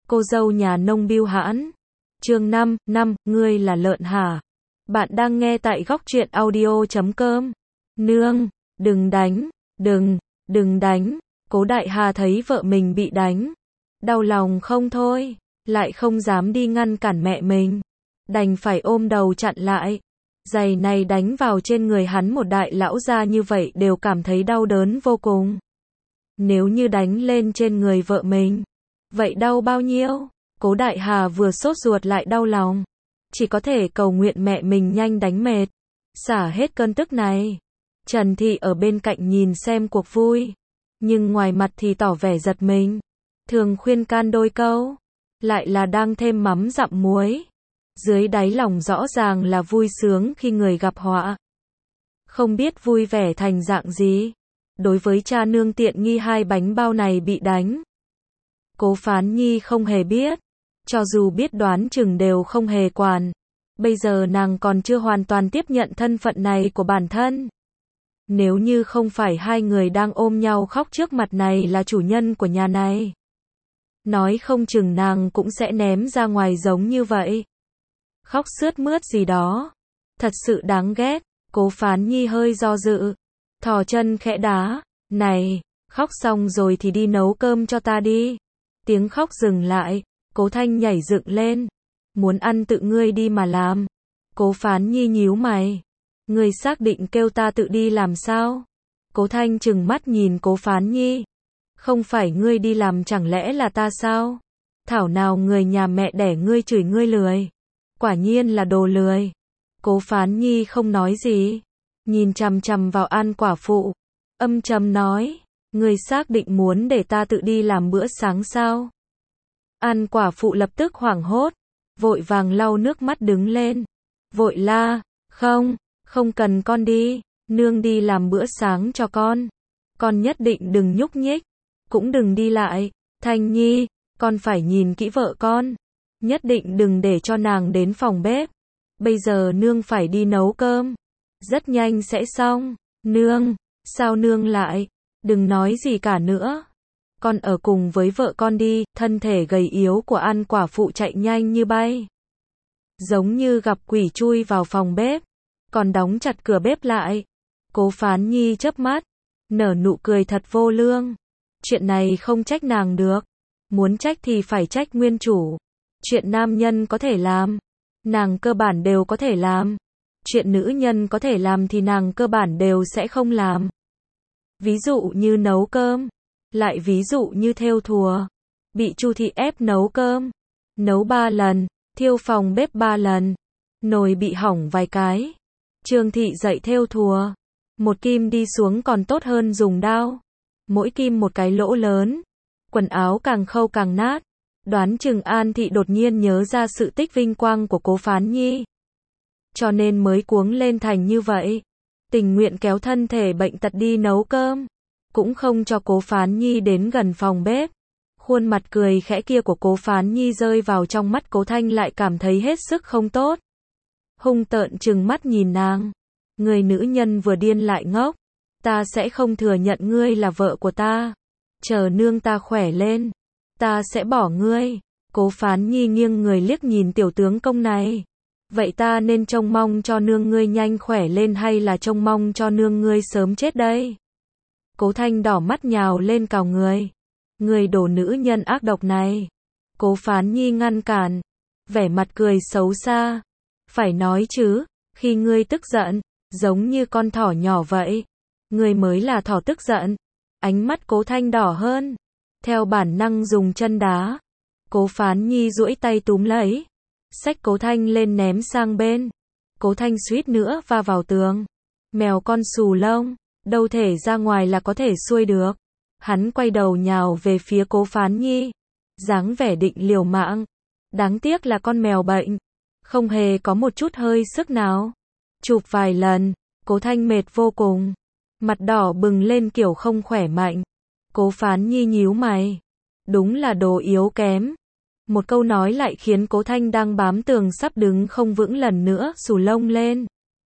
Cô dâu nhà nông bưu hãn. Chương 5, ngươi là lợn hả? Bạn đang nghe tại góc truyện audio.com. Nương, đừng đánh, đừng đánh. Cố Đại Hà thấy vợ mình bị đánh, đau lòng không thôi, lại không dám đi ngăn cản mẹ mình, đành phải ôm đầu chặn lại. Giày này đánh vào trên người hắn một đại lão gia như vậy đều cảm thấy đau đớn vô cùng. Nếu như đánh lên trên người vợ mình, vậy đau bao nhiêu? Cố Đại Hà vừa sốt ruột lại đau lòng, chỉ có thể cầu nguyện mẹ mình nhanh đánh mệt, xả hết cơn tức này. Trần Thị ở bên cạnh nhìn xem cuộc vui, nhưng ngoài mặt thì tỏ vẻ giật mình, thường khuyên can đôi câu, lại là đang thêm mắm dặm muối. Dưới đáy lòng rõ ràng là vui sướng khi người gặp họa, không biết vui vẻ thành dạng gì. Đối với cha nương tiện nghi hai bánh bao này bị đánh, Cố Phán Nhi không hề biết, cho dù biết đoán chừng đều không hề quản. Bây giờ nàng còn chưa hoàn toàn tiếp nhận thân phận này của bản thân. Nếu như không phải hai người đang ôm nhau khóc trước mặt này là chủ nhân của nhà này, nói không chừng nàng cũng sẽ ném ra ngoài giống như vậy. Khóc sướt mướt gì đó, thật sự đáng ghét. Cố Phán Nhi hơi do dự, thò chân khẽ đá. Này, khóc xong rồi thì đi nấu cơm cho ta đi. Tiếng khóc dừng lại, Cố Thanh nhảy dựng lên. Muốn ăn tự ngươi đi mà làm. Cố Phán Nhi nhíu mày. Ngươi xác định kêu ta tự đi làm sao? Cố Thanh trừng mắt nhìn Cố Phán Nhi. Không phải ngươi đi làm chẳng lẽ là ta sao? Thảo nào người nhà mẹ đẻ ngươi chửi ngươi lười. Quả nhiên là đồ lười. Cố Phán Nhi không nói gì, nhìn chằm chằm vào An quả phụ, âm trầm nói, ngươi xác định muốn để ta tự đi làm bữa sáng sao? An quả phụ lập tức hoảng hốt, vội vàng lau nước mắt đứng lên, vội la, không cần con đi, nương đi làm bữa sáng cho con nhất định đừng nhúc nhích, cũng đừng đi lại. Thanh Nhi, con phải nhìn kỹ vợ con, nhất định đừng để cho nàng đến phòng bếp. Bây giờ nương phải đi nấu cơm, rất nhanh sẽ xong. Nương, sao nương lại? Đừng nói gì cả nữa. Con ở cùng với vợ con đi. Thân thể gầy yếu của An quả phụ chạy nhanh như bay, giống như gặp quỷ chui vào phòng bếp, còn đóng chặt cửa bếp lại. Cố Phán Nhi chớp mắt, nở nụ cười thật vô lương. Chuyện này không trách nàng được, muốn trách thì phải trách nguyên chủ. Chuyện nam nhân có thể làm, nàng cơ bản đều có thể làm. Chuyện nữ nhân có thể làm thì nàng cơ bản đều sẽ không làm. Ví dụ như nấu cơm, lại ví dụ như thêu thùa. Bị Chu Thị ép nấu cơm, nấu 3 lần, thiêu phòng bếp 3 lần, nồi bị hỏng vài cái. Trương Thị dạy thêu thùa, một kim đi xuống còn tốt hơn dùng dao, mỗi kim một cái lỗ lớn, quần áo càng khâu càng nát. Đoán chừng An Thị đột nhiên nhớ ra sự tích vinh quang của Cố Phán Nhi, cho nên mới cuống lên thành như vậy, tình nguyện kéo thân thể bệnh tật đi nấu cơm, cũng không cho Cố Phán Nhi đến gần phòng bếp. Khuôn mặt cười khẽ kia của Cố Phán Nhi rơi vào trong mắt Cố Thanh lại cảm thấy hết sức không tốt. Hung tợn trừng mắt nhìn nàng. Người nữ nhân vừa điên lại ngốc. Ta sẽ không thừa nhận ngươi là vợ của ta. Chờ nương ta khỏe lên, ta sẽ bỏ ngươi. Cố Phán Nhi nghiêng người liếc nhìn tiểu tướng công này. Vậy ta nên trông mong cho nương ngươi nhanh khỏe lên hay là trông mong cho nương ngươi sớm chết đây? Cố Thanh đỏ mắt nhào lên cào người. Người đồ nữ nhân ác độc này. Cố Phán Nhi ngăn cản, vẻ mặt cười xấu xa. Phải nói chứ, khi ngươi tức giận, giống như con thỏ nhỏ vậy. Ngươi mới là thỏ tức giận. Ánh mắt Cố Thanh đỏ hơn, theo bản năng dùng chân đá. Cố Phán Nhi duỗi tay túm lấy, xách Cố Thanh lên ném sang bên. Cố Thanh suýt nữa va vào tường. Mèo con xù lông, đâu thể ra ngoài là có thể xuôi được. Hắn quay đầu nhào về phía Cố Phán Nhi, dáng vẻ định liều mạng. Đáng tiếc là con mèo bệnh, không hề có một chút hơi sức nào. Chụp vài lần, Cố Thanh mệt vô cùng, mặt đỏ bừng lên kiểu không khỏe mạnh. Cố Phán Nhi nhíu mày, đúng là đồ yếu kém. Một câu nói lại khiến Cố Thanh đang bám tường sắp đứng không vững lần nữa xù lông lên.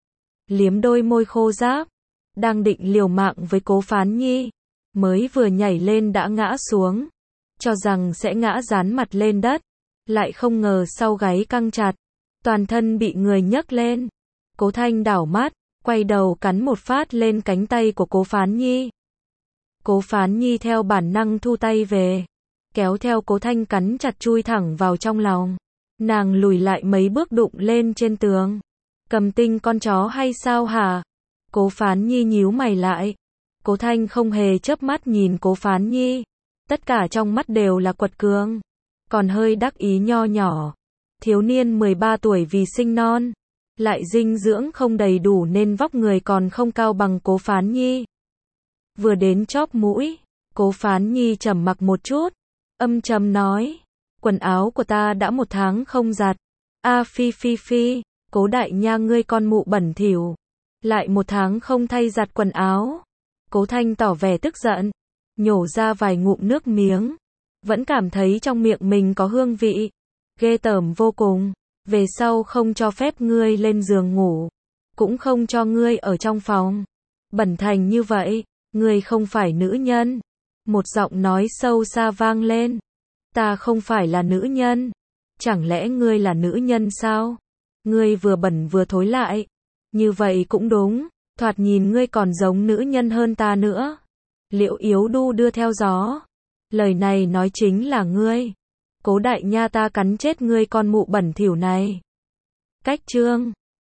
Liếm đôi môi khô ráp, đang định liều mạng với Cố Phán Nhi, mới vừa nhảy lên đã ngã xuống. cho rằng sẽ ngã dán mặt lên đất, lại không ngờ sau gáy căng chặt, toàn thân bị người nhấc lên. Cố Thanh đảo mắt, quay đầu cắn một phát lên cánh tay của Cố Phán Nhi. Cố Phán Nhi theo bản năng thu tay về, kéo theo Cố Thanh cắn chặt chui thẳng vào trong lòng. Nàng lùi lại mấy bước đụng lên trên tường. Cầm tinh con chó hay sao hả? Cố Phán Nhi nhíu mày lại. Cố Thanh không hề chớp mắt nhìn Cố Phán Nhi. Tất cả trong mắt đều là quật cường. Còn hơi đắc ý nho nhỏ. Thiếu niên 13 tuổi vì sinh non, lại dinh dưỡng không đầy đủ nên vóc người còn không cao bằng Cố Phán Nhi. Vừa đến chóp mũi, Cố Phán Nhi trầm mặc một chút, âm trầm nói, quần áo của ta đã 1 tháng không giặt. A phi phi phi, Cố đại nha ngươi con mụ bẩn thỉu, lại 1 tháng không thay giặt quần áo. Cố Thanh tỏ vẻ tức giận, nhổ ra vài ngụm nước miếng, vẫn cảm thấy trong miệng mình có hương vị, ghê tởm vô cùng. Về sau không cho phép ngươi lên giường ngủ, cũng không cho ngươi ở trong phòng. Bẩn thành như vậy, ngươi không phải nữ nhân. Một giọng nói sâu xa vang lên. Ta không phải là nữ nhân. Chẳng lẽ ngươi là nữ nhân sao? Ngươi vừa bẩn vừa thối lại. Như vậy cũng đúng, thoạt nhìn ngươi còn giống nữ nhân hơn ta nữa. Liễu Yếu đu đưa theo gió. Lời này nói chính là ngươi. Cố đại nha ta cắn chết ngươi con mụ bẩn thỉu này. Cách chương